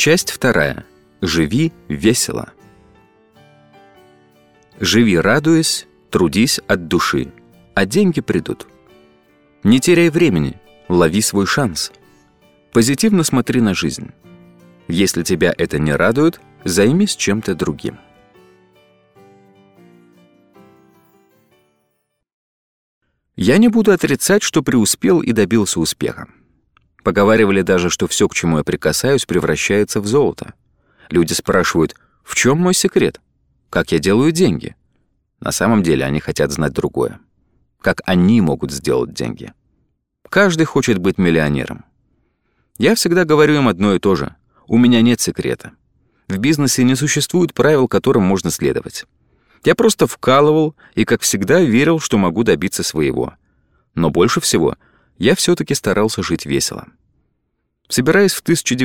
Часть 2. Живи весело. Живи радуясь, трудись от души, а деньги придут. Не теряй времени, лови свой шанс. Позитивно смотри на жизнь. Если тебя это не радует, займись чем-то другим. Я не буду отрицать, что преуспел и добился успеха. Поговаривали даже, что все, к чему я прикасаюсь, превращается в золото. Люди спрашивают, в чем мой секрет? Как я делаю деньги? На самом деле они хотят знать другое. Как они могут сделать деньги? Каждый хочет быть миллионером. Я всегда говорю им одно и то же. У меня нет секрета. В бизнесе не существует правил, которым можно следовать. Я просто вкалывал и, как всегда, верил, что могу добиться своего. Но больше всего я все-таки старался жить весело. Собираясь в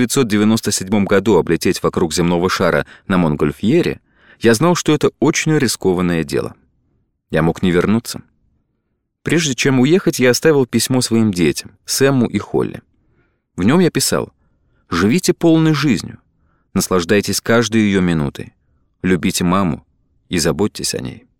1997 году облететь вокруг земного шара на Монгольфьере, я знал, что это очень рискованное дело. Я мог не вернуться. Прежде чем уехать, я оставил письмо своим детям, Сэму и Холли. В нем я писал: «Живите полной жизнью, наслаждайтесь каждой ее минутой, любите маму и заботьтесь о ней».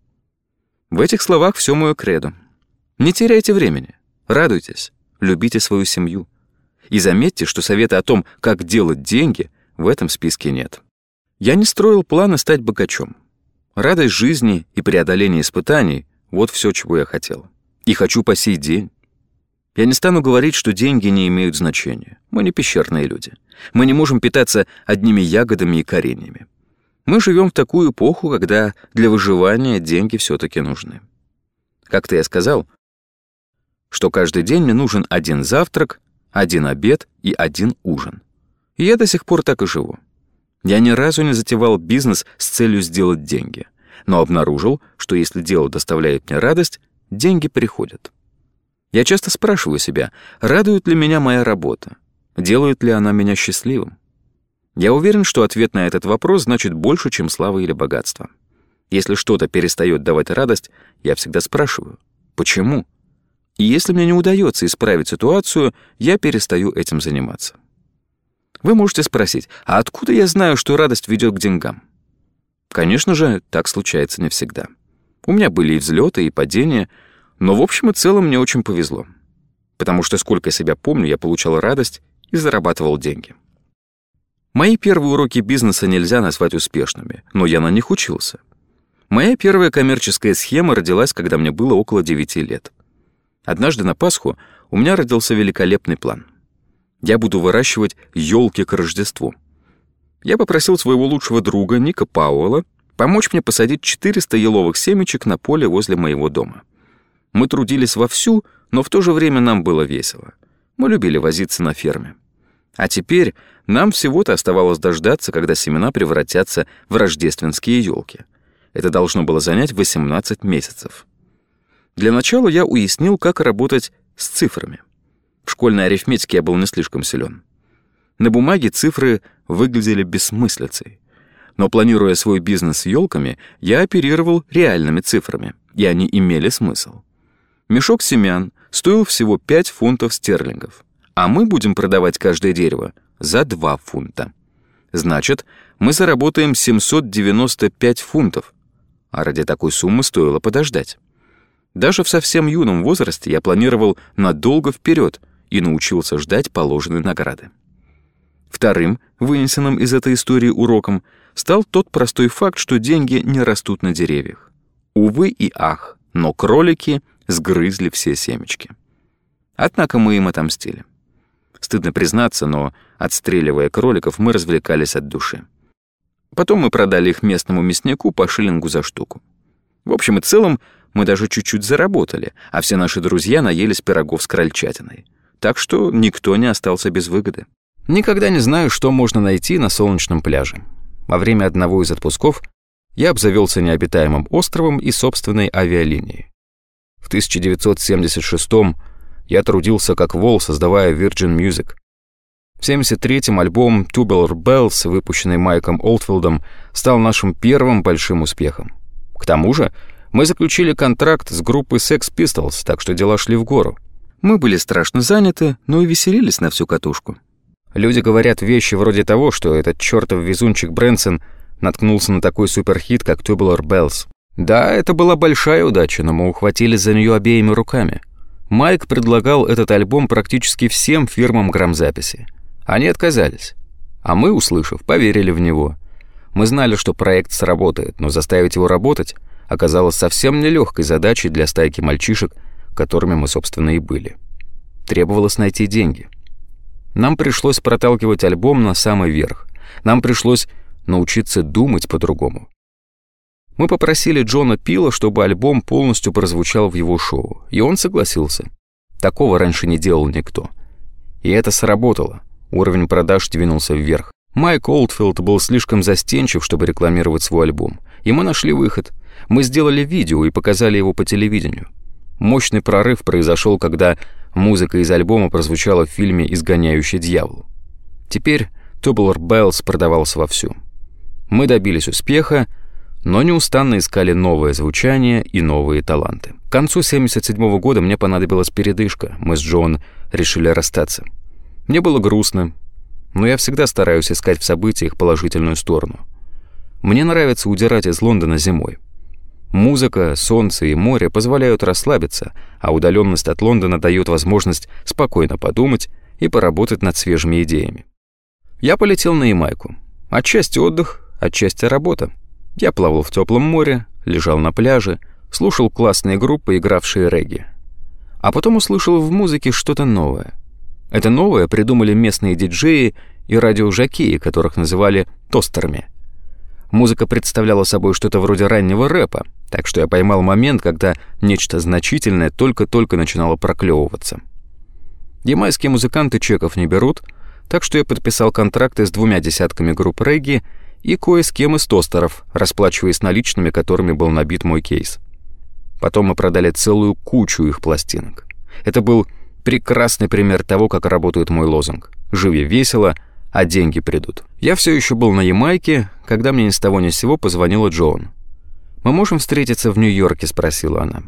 В этих словах все мое кредо. Не теряйте времени, радуйтесь, любите свою семью. И заметьте, что совета о том, как делать деньги, в этом списке нет. Я не строил плана стать богачом. Радость жизни и преодоление испытаний — вот все, чего я хотел. И хочу по сей день. Я не стану говорить, что деньги не имеют значения. Мы не пещерные люди. Мы не можем питаться одними ягодами и кореньями. Мы живем в такую эпоху, когда для выживания деньги все-таки нужны. Как-то я сказал, что каждый день мне нужен один завтрак, один обед и один ужин. И я до сих пор так и живу. Я ни разу не затевал бизнес с целью сделать деньги, но обнаружил, что если дело доставляет мне радость, деньги приходят. Я часто спрашиваю себя, радует ли меня моя работа, делает ли она меня счастливым. Я уверен, что ответ на этот вопрос значит больше, чем слава или богатство. Если что-то перестает давать радость, я всегда спрашиваю, почему? И если мне не удается исправить ситуацию, я перестаю этим заниматься. Вы можете спросить, а откуда я знаю, что радость ведет к деньгам? Конечно же, так случается не всегда. У меня были и взлеты, и падения, но в общем и целом мне очень повезло. Потому что, сколько я себя помню, я получал радость и зарабатывал деньги. Мои первые уроки бизнеса нельзя назвать успешными, но я на них учился. Моя первая коммерческая схема родилась, когда мне было около 9 лет. Однажды на Пасху у меня родился великолепный план. Я буду выращивать елки к Рождеству. Я попросил своего лучшего друга Ника Пауэлла помочь мне посадить 400 еловых семечек на поле возле моего дома. Мы трудились вовсю, но в то же время нам было весело. Мы любили возиться на ферме. А теперь нам всего-то оставалось дождаться, когда семена превратятся в рождественские елки. Это должно было занять 18 месяцев. Для начала я уяснил, как работать с цифрами. В школьной арифметике я был не слишком силен. На бумаге цифры выглядели бессмыслицей. Но планируя свой бизнес с елками, я оперировал реальными цифрами, и они имели смысл. Мешок семян стоил всего 5 фунтов стерлингов, а мы будем продавать каждое дерево за 2 фунта. Значит, мы заработаем 795 фунтов, а ради такой суммы стоило подождать. Даже в совсем юном возрасте я планировал надолго вперед и научился ждать положенной награды. Вторым, вынесенным из этой истории уроком, стал тот простой факт, что деньги не растут на деревьях. Увы и ах, но кролики сгрызли все семечки. Однако мы им отомстили. Стыдно признаться, но, отстреливая кроликов, мы развлекались от души. Потом мы продали их местному мяснику по шиллингу за штуку. В общем и целом, мы даже чуть-чуть заработали, а все наши друзья наелись пирогов с крольчатиной. Так что никто не остался без выгоды. Никогда не знаю, что можно найти на солнечном пляже. Во время одного из отпусков я обзавелся необитаемым островом и собственной авиалинией. В 1976-м я трудился как вол, создавая Virgin Music. В 1973-м альбом Tubular Bells, выпущенный Майком Олдфилдом, стал нашим первым большим успехом. К тому же мы заключили контракт с группой Sex Pistols, так что дела шли в гору. Мы были страшно заняты, но и веселились на всю катушку. Люди говорят вещи вроде того, что этот чертов везунчик Брэнсон наткнулся на такой суперхит, как Tubular Bells. Да, это была большая удача, но мы ухватились за нее обеими руками. Майк предлагал этот альбом практически всем фирмам грамзаписи. Они отказались. А мы, услышав, поверили в него. Мы знали, что проект сработает, но заставить его работать оказалось совсем нелегкой задачей для стайки мальчишек, которыми мы, собственно, и были. Требовалось найти деньги. Нам пришлось проталкивать альбом на самый верх. Нам пришлось научиться думать по-другому. Мы попросили Джона Пила, чтобы альбом полностью прозвучал в его шоу, и он согласился. Такого раньше не делал никто. И это сработало. Уровень продаж двинулся вверх. Майк Олдфилд был слишком застенчив, чтобы рекламировать свой альбом, и мы нашли выход. Мы сделали видео и показали его по телевидению. Мощный прорыв произошел, когда музыка из альбома прозвучала в фильме «Изгоняющий дьявола». Теперь Tubular Bells продавался вовсю. Мы добились успеха, но неустанно искали новое звучание и новые таланты. К концу 1977 года мне понадобилась передышка. Мы с Джон решили расстаться. Мне было грустно, но я всегда стараюсь искать в событиях положительную сторону. Мне нравится удирать из Лондона зимой. Музыка, солнце и море позволяют расслабиться, а удаленность от Лондона дает возможность спокойно подумать и поработать над свежими идеями. Я полетел на Ямайку. Отчасти отдых, отчасти работа. Я плавал в теплом море, лежал на пляже, слушал классные группы, игравшие регги. А потом услышал в музыке что-то новое. Это новое придумали местные диджеи и радиожокеи, которых называли тостерами. Музыка представляла собой что-то вроде раннего рэпа, так что я поймал момент, когда нечто значительное только-только начинало проклевываться. Ямайские музыканты чеков не берут, так что я подписал контракты с 2 десятками групп регги и кое с кем из тостеров, расплачиваясь наличными, которыми был набит мой кейс. Потом мы продали целую кучу их пластинок. Это был прекрасный пример того, как работает мой лозунг: «Живи весело, а деньги придут». Я все еще был на Ямайке, когда мне ни с того ни с сего позвонила Джон. «Мы можем встретиться в Нью-Йорке?» — спросила она.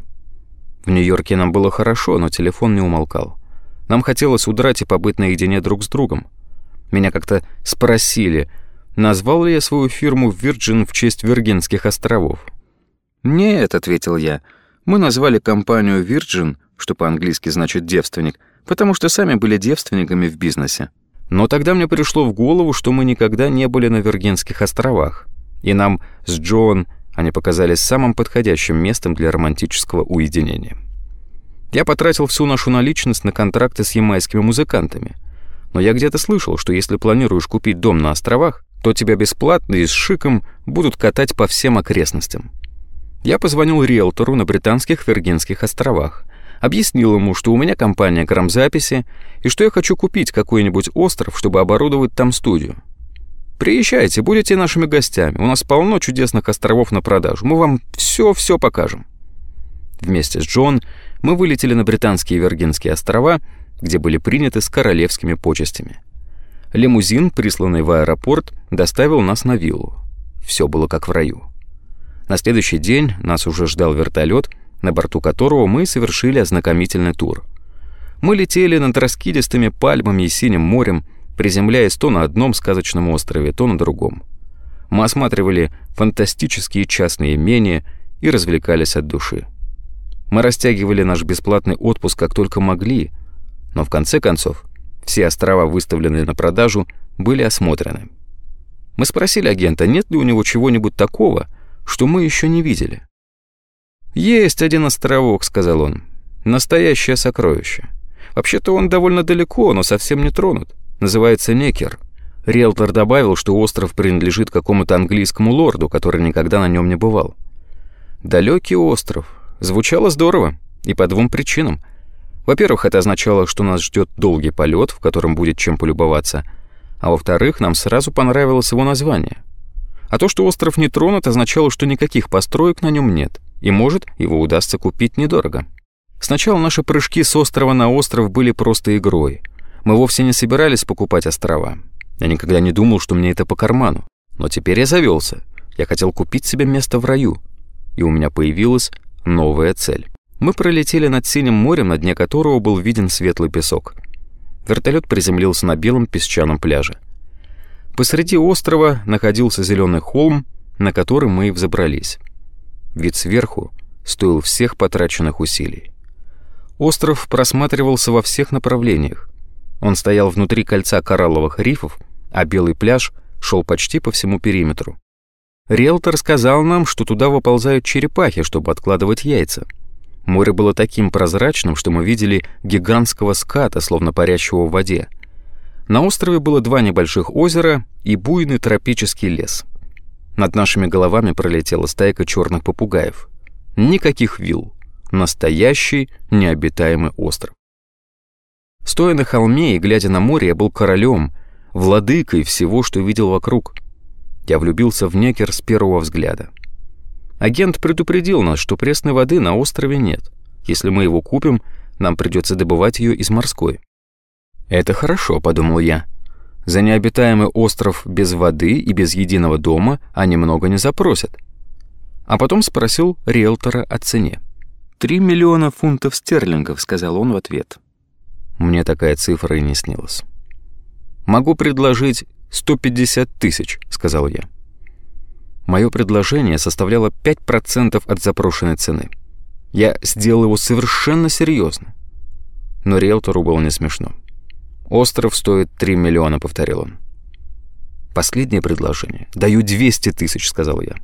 В Нью-Йорке нам было хорошо, но телефон не умолкал. Нам хотелось удрать и побыть наедине друг с другом. Меня как-то спросили, назвал ли я свою фирму Virgin в честь Виргинских островов. «Нет», — ответил я, — «мы назвали компанию Virgin, что по-английски значит «девственник», потому что сами были девственниками в бизнесе». Но тогда мне пришло в голову, что мы никогда не были на Виргинских островах, и нам с Джон они показались самым подходящим местом для романтического уединения. Я потратил всю нашу наличность на контракты с ямайскими музыкантами, но я где-то слышал, что если планируешь купить дом на островах, то тебя бесплатно и с шиком будут катать по всем окрестностям. Я позвонил риэлтору на британских Виргинских островах, объяснил ему, что у меня компания грамзаписи и что я хочу купить какой-нибудь остров, чтобы оборудовать там студию. «Приезжайте, будете нашими гостями, у нас полно чудесных островов на продажу, мы вам все покажем». Вместе с Джон мы вылетели на британские Виргинские острова, где были приняты с королевскими почестями. Лимузин, присланный в аэропорт, доставил нас на виллу. Все было как в раю. На следующий день нас уже ждал вертолет, на борту которого мы совершили ознакомительный тур. Мы летели над раскидистыми пальмами и синим морем, приземляясь то на одном сказочном острове, то на другом. Мы осматривали фантастические частные имения и развлекались от души. Мы растягивали наш бесплатный отпуск как только могли, но в конце концов все острова, выставленные на продажу, были осмотрены. Мы спросили агента, нет ли у него чего-нибудь такого, что мы еще не видели. «Есть один островок», — сказал он. «Настоящее сокровище. Вообще-то он довольно далеко, но совсем не тронут. Называется Некер». Риэлтор добавил, что остров принадлежит какому-то английскому лорду, который никогда на нем не бывал. Далекий остров. Звучало здорово. И по 2 причинам. Во-первых, это означало, что нас ждет долгий полет, в котором будет чем полюбоваться. А во-вторых, нам сразу понравилось его название. А то, что остров не тронут, означало, что никаких построек на нем нет. И, может, его удастся купить недорого. Сначала наши прыжки с острова на остров были просто игрой. Мы вовсе не собирались покупать острова. Я никогда не думал, что мне это по карману. Но теперь я завелся. Я хотел купить себе место в раю. И у меня появилась новая цель. Мы пролетели над синим морем, на дне которого был виден светлый песок. Вертолет приземлился на белом песчаном пляже. Посреди острова находился зеленый холм, на который мы и взобрались. Вид сверху стоил всех потраченных усилий. Остров просматривался во всех направлениях. Он стоял внутри кольца коралловых рифов, а белый пляж шел почти по всему периметру. Риэлтор сказал нам, что туда выползают черепахи, чтобы откладывать яйца. Море было таким прозрачным, что мы видели гигантского ската, словно парящего в воде. На острове было 2 небольших озера и буйный тропический лес. Над нашими головами пролетела стайка черных попугаев. Никаких вилл. Настоящий необитаемый остров. Стоя на холме и глядя на море, я был королем, владыкой всего, что видел вокруг. Я влюбился в Некер с первого взгляда. Агент предупредил нас, что пресной воды на острове нет. Если мы его купим, нам придется добывать ее из морской. «Это хорошо», — подумал я. «За необитаемый остров без воды и без единого дома они много не запросят». А потом спросил риэлтора о цене. 3 миллиона фунтов стерлингов», — сказал он в ответ. Мне такая цифра и не снилась. «Могу предложить 150 тысяч», — сказал я. Мое предложение составляло 5% от запрошенной цены. Я сделал его совершенно серьезно. Но риэлтору было не смешно. «Остров стоит 3 миллиона», — повторил он. «Последнее предложение. Даю 200 тысяч», — сказал я.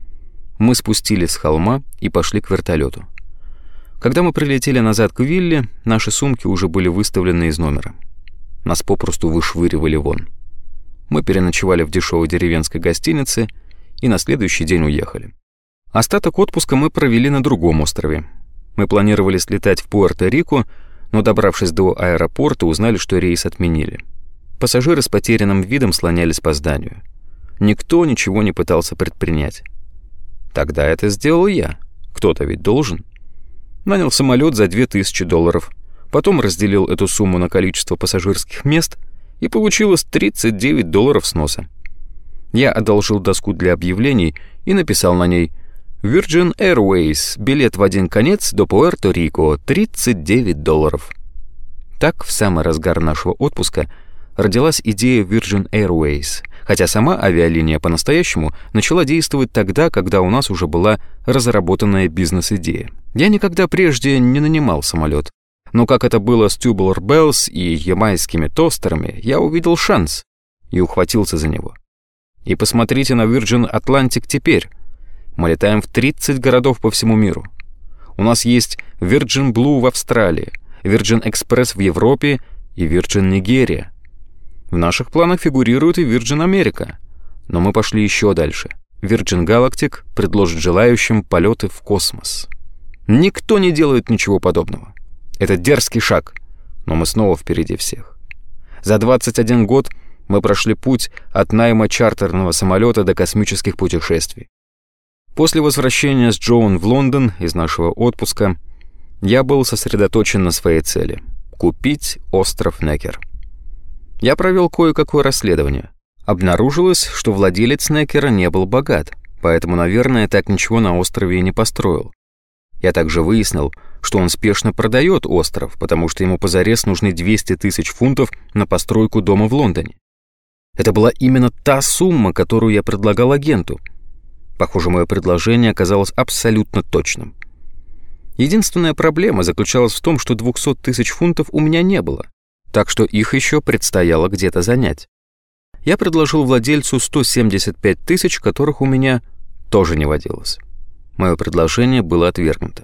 Мы спустились с холма и пошли к вертолету. Когда мы прилетели назад к вилле, наши сумки уже были выставлены из номера. Нас попросту вышвыривали вон. Мы переночевали в дешевой деревенской гостинице и на следующий день уехали. Остаток отпуска мы провели на другом острове. Мы планировали слетать в Пуэрто-Рико, но, добравшись до аэропорта, узнали, что рейс отменили. Пассажиры с потерянным видом слонялись по зданию. Никто ничего не пытался предпринять. Тогда это сделал я. Кто-то ведь должен. Нанял самолет за $2000, потом разделил эту сумму на количество пассажирских мест, и получилось $39 сноса. Я одолжил доску для объявлений и написал на ней Virgin Airways, билет в один конец до Пуэрто-Рико, $39. Так, в самый разгар нашего отпуска, родилась идея Virgin Airways, хотя сама авиалиния по-настоящему начала действовать тогда, когда у нас уже была разработанная бизнес-идея. Я никогда прежде не нанимал самолет, но как это было с Tubular Bells и ямайскими тостерами, я увидел шанс и ухватился за него. И посмотрите на Virgin Atlantic теперь. Мы летаем в 30 городов по всему миру. У нас есть Virgin Blue в Австралии, Virgin Express в Европе и Virgin Nigeria. В наших планах фигурирует и Virgin America. Но мы пошли еще дальше. Virgin Galactic предложит желающим полеты в космос. Никто не делает ничего подобного. Это дерзкий шаг, но мы снова впереди всех. За 21 год мы прошли путь от найма чартерного самолета до космических путешествий. После возвращения с Джоан в Лондон из нашего отпуска я был сосредоточен на своей цели — купить остров Некер. Я провел кое-какое расследование. Обнаружилось, что владелец Некера не был богат, поэтому, наверное, так ничего на острове и не построил. Я также выяснил, что он спешно продает остров, потому что ему позарез нужны 200 тысяч фунтов на постройку дома в Лондоне. Это была именно та сумма, которую я предлагал агенту. Похоже, мое предложение оказалось абсолютно точным. Единственная проблема заключалась в том, что 200 тысяч фунтов у меня не было, так что их еще предстояло где-то занять. Я предложил владельцу 175 тысяч, которых у меня тоже не водилось. Мое предложение было отвергнуто.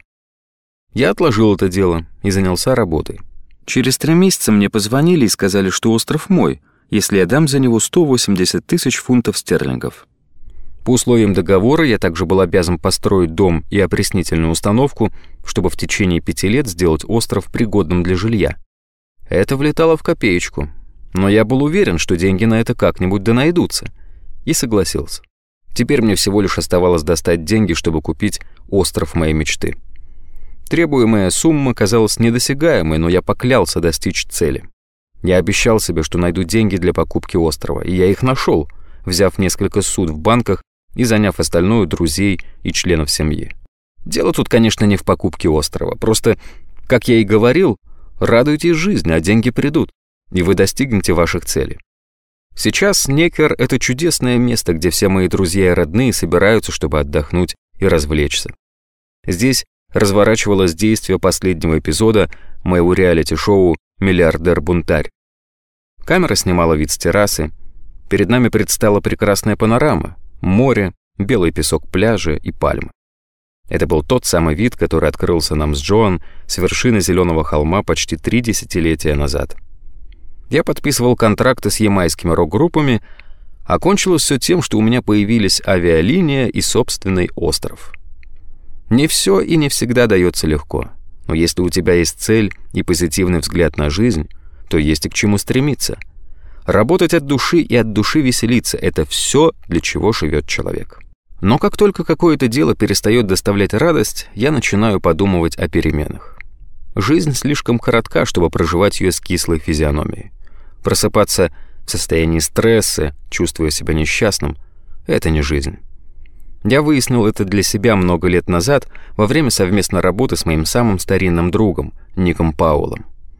Я отложил это дело и занялся работой. Через 3 месяца мне позвонили и сказали, что остров мой, если я дам за него 180 тысяч фунтов стерлингов. По условиям договора я также был обязан построить дом и опреснительную установку, чтобы в течение 5 лет сделать остров пригодным для жилья. Это влетало в копеечку, но я был уверен, что деньги на это как-нибудь да найдутся, и согласился. Теперь мне всего лишь оставалось достать деньги, чтобы купить остров моей мечты. Требуемая сумма казалась недосягаемой, но я поклялся достичь цели. Я обещал себе, что найду деньги для покупки острова, и я их нашел, взяв несколько суд в банках и заняв остальное у друзей и членов семьи. Дело тут, конечно, не в покупке острова, просто, как я и говорил, радуйтесь жизни, а деньги придут. и вы достигнете ваших целей. Сейчас Некер — это чудесное место, где все мои друзья и родные собираются, чтобы отдохнуть и развлечься. Здесь разворачивалось действие последнего эпизода моего реалити-шоу «Миллиардер-бунтарь». Камера снимала вид с террасы. Перед нами предстала прекрасная панорама: море, белый песок пляжа и пальмы. Это был тот самый вид, который открылся нам с Джоан с вершины зеленого холма почти 3 десятилетия назад. Я подписывал контракты с ямайскими рок-группами, а кончилось все тем, что у меня появились авиалиния и собственный остров. Не все и не всегда дается легко, но если у тебя есть цель и позитивный взгляд на жизнь, то есть и к чему стремиться. Работать от души и от души веселиться — это все, для чего живет человек. Но как только какое-то дело перестает доставлять радость, я начинаю подумывать о переменах. Жизнь слишком коротка, чтобы проживать ее с кислой физиономией. Просыпаться в состоянии стресса, чувствуя себя несчастным — это не жизнь. Я выяснил это для себя много лет назад во время совместной работы с моим самым старинным другом, Ником Пауэллом.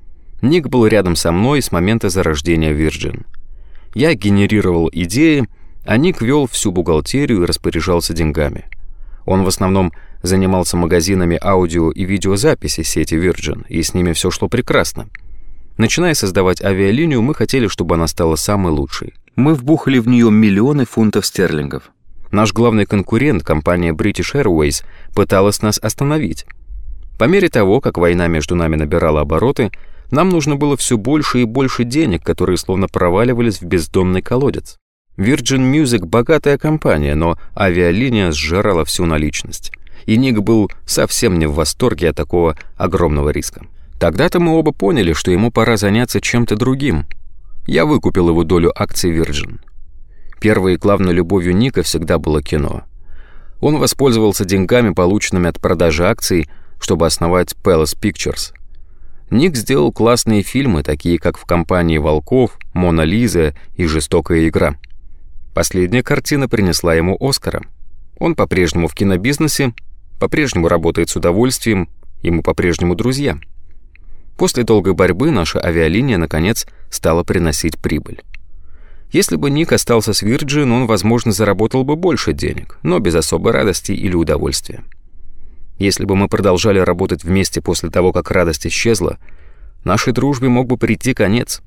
Ник был рядом со мной с момента зарождения Virgin. Я генерировал идеи, а Ник вел всю бухгалтерию и распоряжался деньгами. Он в основном занимался магазинами аудио и видеозаписи сети Virgin, и с ними все шло прекрасно. Начиная создавать авиалинию, мы хотели, чтобы она стала самой лучшей. Мы вбухали в нее миллионы фунтов стерлингов. Наш главный конкурент, компания British Airways, пыталась нас остановить. По мере того, как война между нами набирала обороты, нам нужно было все больше и больше денег, которые словно проваливались в бездонный колодец. Virgin Music — богатая компания, но авиалиния сжирала всю наличность. И Ник был совсем не в восторге от такого огромного риска. Тогда-то мы оба поняли, что ему пора заняться чем-то другим. Я выкупил его долю акций Virgin. Первой и главной любовью Ника всегда было кино. Он воспользовался деньгами, полученными от продажи акций, чтобы основать Palace Pictures. Ник сделал классные фильмы, такие как «В компании волков», «Мона Лиза» и «Жестокая игра». Последняя картина принесла ему Оскара. Он по-прежнему в кинобизнесе, по-прежнему работает с удовольствием, и мы по-прежнему друзья. После долгой борьбы наша авиалиния, наконец, стала приносить прибыль. Если бы Ник остался с Virgin, он, возможно, заработал бы больше денег, но без особой радости или удовольствия. Если бы мы продолжали работать вместе после того, как радость исчезла, нашей дружбе мог бы прийти конец.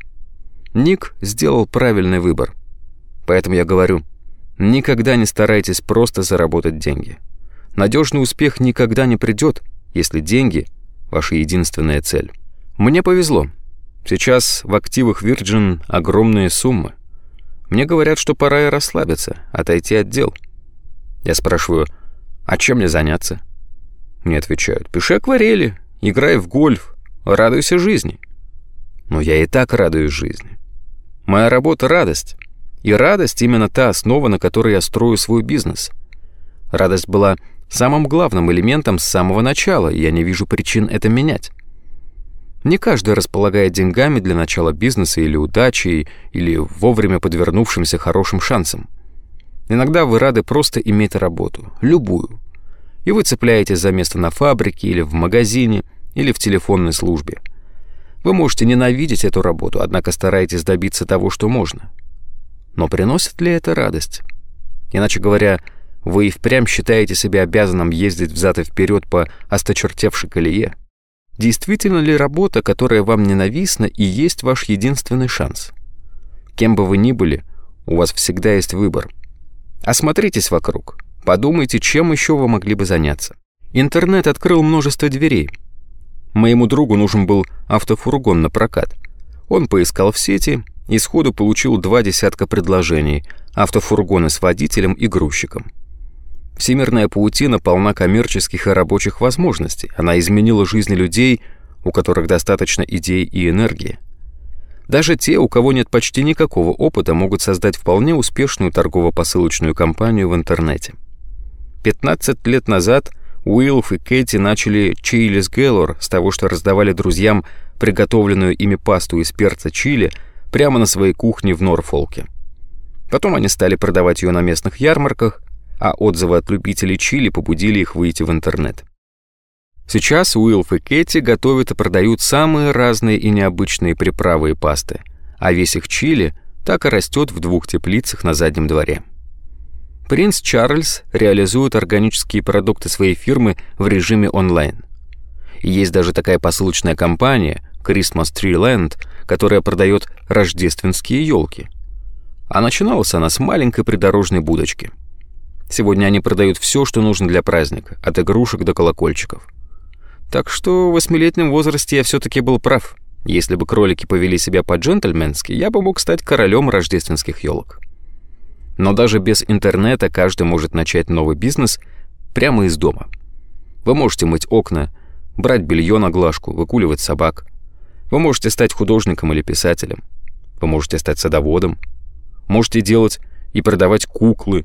Ник сделал правильный выбор. Поэтому я говорю, никогда не старайтесь просто заработать деньги. Надежный успех никогда не придет, если деньги — ваша единственная цель. Мне повезло. Сейчас в активах Virgin огромные суммы. Мне говорят, что пора и расслабиться, отойти от дел. Я спрашиваю, а чем мне заняться? Мне отвечают, пиши акварели, играй в гольф, радуйся жизни. Но я и так радуюсь жизни. Моя работа — радость. И радость — именно та основа, на которой я строю свой бизнес. Радость была самым главным элементом с самого начала, и я не вижу причин это менять. Не каждый располагает деньгами для начала бизнеса или удачей, или вовремя подвернувшимся хорошим шансом. Иногда вы рады просто иметь работу, любую, и вы цепляетесь за место на фабрике или в магазине, или в телефонной службе. Вы можете ненавидеть эту работу, однако стараетесь добиться того, что можно. Но приносит ли это радость? Иначе говоря, вы и впрямь считаете себя обязанным ездить взад и вперед по осточертевшей колее? Действительно ли работа, которая вам ненавистна, и есть ваш единственный шанс? Кем бы вы ни были, у вас всегда есть выбор. Осмотритесь вокруг, подумайте, чем еще вы могли бы заняться. Интернет открыл множество дверей. Моему другу нужен был автофургон на прокат. Он поискал в сети и сходу получил 2 десятка предложений: автофургоны с водителем и грузчиком. Всемирная паутина полна коммерческих и рабочих возможностей. Она изменила жизни людей, у которых достаточно идей и энергии. Даже те, у кого нет почти никакого опыта, могут создать вполне успешную торгово-посылочную компанию в интернете. 15 лет назад Уилф и Кэти начали Chili's Galore с того, что раздавали друзьям приготовленную ими пасту из перца чили прямо на своей кухне в Норфолке. Потом они стали продавать ее на местных ярмарках, а отзывы от любителей чили побудили их выйти в интернет. Сейчас Уилф и Кэти готовят и продают самые разные и необычные приправы и пасты, а весь их чили так и растет в 2 теплицах на заднем дворе. Принц Чарльз реализует органические продукты своей фирмы в режиме онлайн. И есть даже такая посылочная компания Christmas Tree Land, которая продает рождественские елки. А начиналась она с маленькой придорожной будочки. Сегодня они продают все, что нужно для праздника, от игрушек до колокольчиков. Так что в 8-летнем возрасте я все-таки был прав. Если бы кролики повели себя по-джентльменски, я бы мог стать королем рождественских елок. Но даже без интернета каждый может начать новый бизнес прямо из дома. Вы можете мыть окна, брать белье на глажку, выкуливать собак. Вы можете стать художником или писателем. Вы можете стать садоводом. Можете делать и продавать куклы.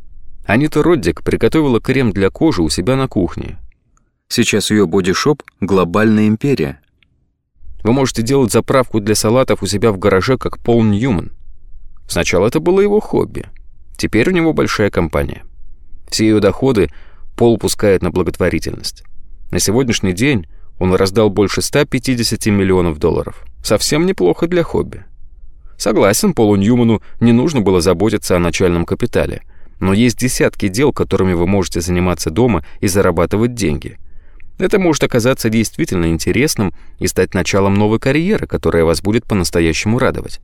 Анита Роддик приготовила крем для кожи у себя на кухне. Сейчас ее бодишоп — глобальная империя. Вы можете делать заправку для салатов у себя в гараже, как Пол Ньюман. Сначала это было его хобби. Теперь у него большая компания. Все ее доходы Пол пускает на благотворительность. На сегодняшний день он раздал больше $150 миллионов. Совсем неплохо для хобби. Согласен, Полу Ньюману не нужно было заботиться о начальном капитале, но есть десятки дел, которыми вы можете заниматься дома и зарабатывать деньги. Это может оказаться действительно интересным и стать началом новой карьеры, которая вас будет по-настоящему радовать.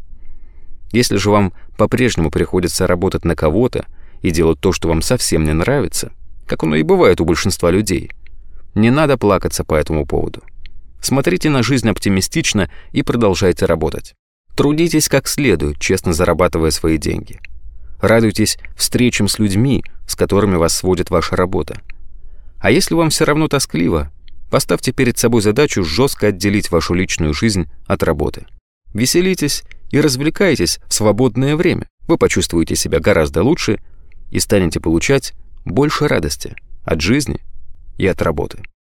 Если же вам по-прежнему приходится работать на кого-то и делать то, что вам совсем не нравится, как оно и бывает у большинства людей, не надо плакаться по этому поводу. Смотрите на жизнь оптимистично и продолжайте работать. Трудитесь как следует, честно зарабатывая свои деньги. Радуйтесь встречам с людьми, с которыми вас сводит ваша работа. А если вам все равно тоскливо, поставьте перед собой задачу жестко отделить вашу личную жизнь от работы. Веселитесь и развлекайтесь в свободное время. Вы почувствуете себя гораздо лучше и станете получать больше радости от жизни и от работы.